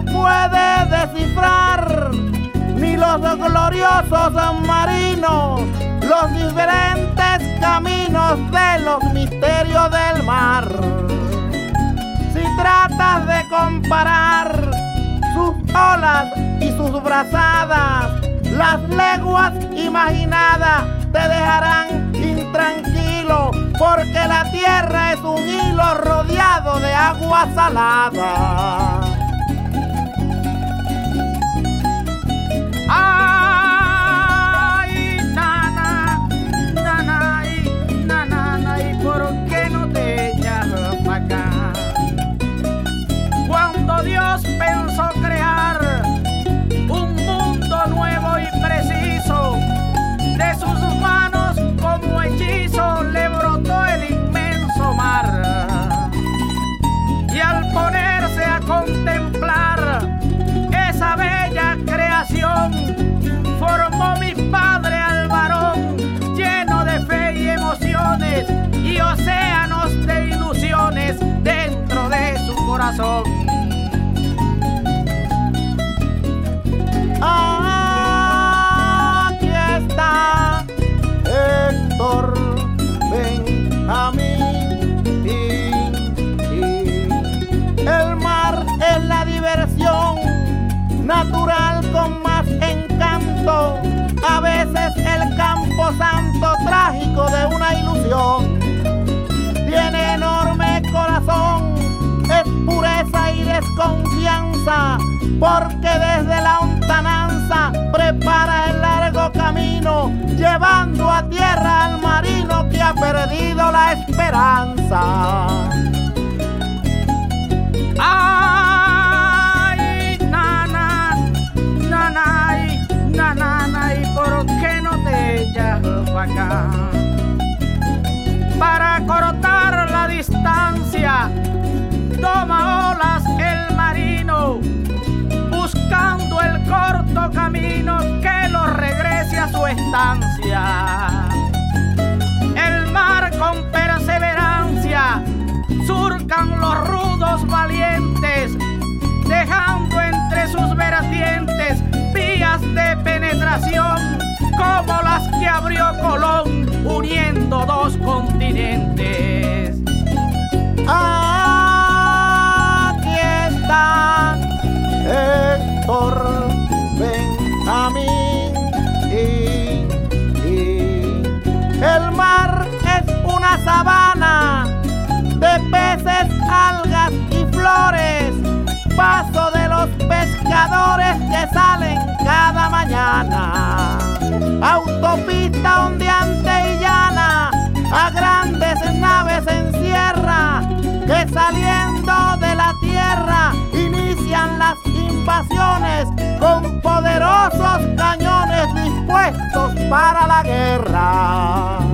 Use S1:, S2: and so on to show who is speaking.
S1: puede descifrar, ni los gloriosos marinos, los diferentes caminos de los misterios del mar. Si tratas de comparar sus olas y sus brazadas, las leguas imaginadas te dejarán intranquilo, porque la tierra es un hilo rodeado de agua salada.
S2: Ay, nana, nana, nana, ¿y por qué no te echas pa' acá? Cuando Dios pensó crear un mundo nuevo y preciso, de sus manos como hechizo le brotó el inmenso mar. Y al ponerse a contemplar esa bella creación, formó mi padre al varón, lleno de fe y emociones, y océanos de ilusiones dentro de su corazón.
S1: Aquí está Héctor Benjamín. El mar es la diversión natural con más encanto, a veces el camposanto trágico de una ilusión. Tiene enorme corazón, es pureza y desconfianza, porque desde la lontananza prepara el largo camino, llevando a tierra al marino que ha perdido la esperanza.
S2: Ay, nana, nana, nana, ¿y por qué no te echas pa' acá? Para cortar la distancia, toma olas el marino, buscando el corto camino que lo regrese a su estancia. El mar con perseverancia surcan los rudos valientes, dejando entre sus vertientes vías de penetración, como las que abrió Colón, uniendo dos continentes.
S1: Aquí está Héctor Benjamín. El mar es una sabana de peces, algas y flores, paso de los pescadores que salen cada mañana. Autopista ondeante y llana, a grandes naves encierra, que saliendo de la tierra inician las invasiones con poderosos cañones dispuestos para la guerra.